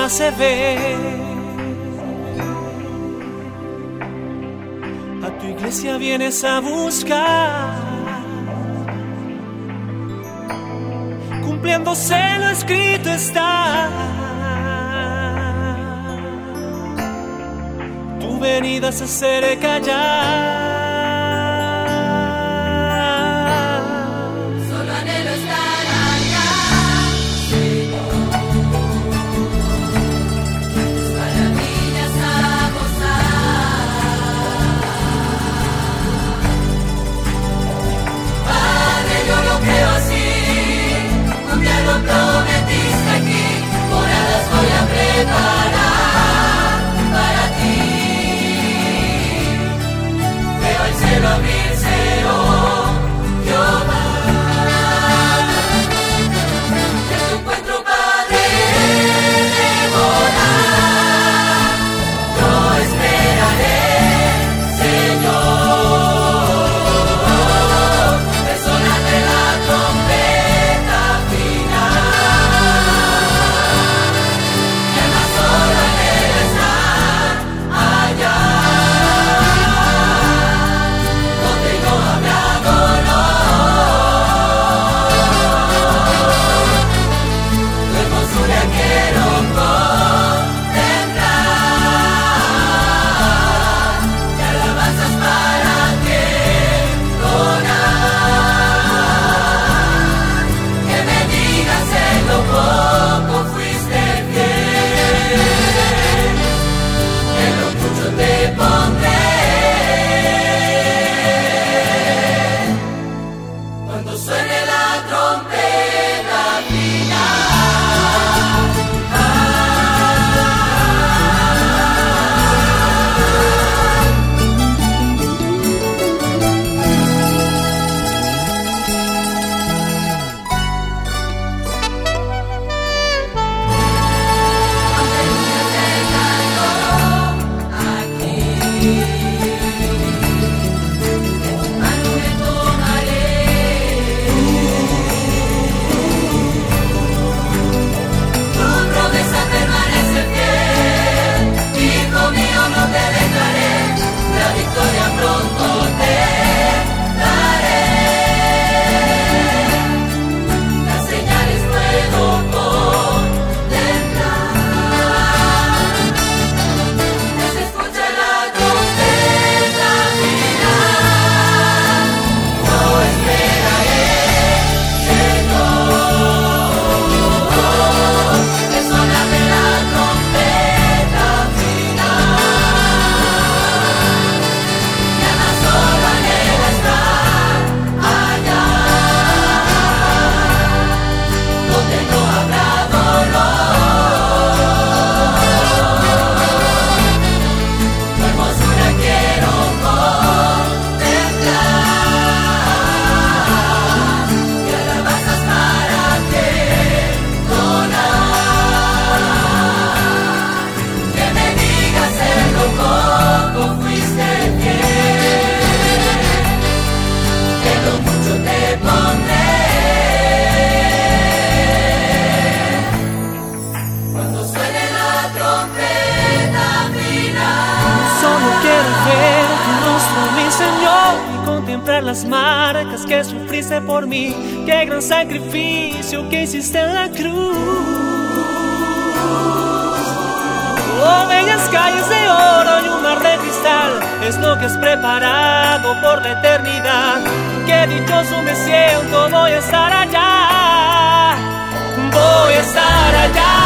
hace ver. A tu iglesia vienes a buscar, cumpliéndose lo escrito está. Tu venida se acerca ya. Prometiste aquí, moradas voy a preparar para ti. Veo el cielo abrirse, oh Jehová. Que tu encuentro, Padre, devorar. Yo esperaré, Señor. Personas de la trompeta final. Contemplar las marcas que sufriste por mí, qué gran sacrificio que hiciste en la cruz. Oh, bellas calles de oro y un mar de cristal es lo que has preparado por la eternidad. Qué dichoso me siento, voy a estar allá, voy a estar allá.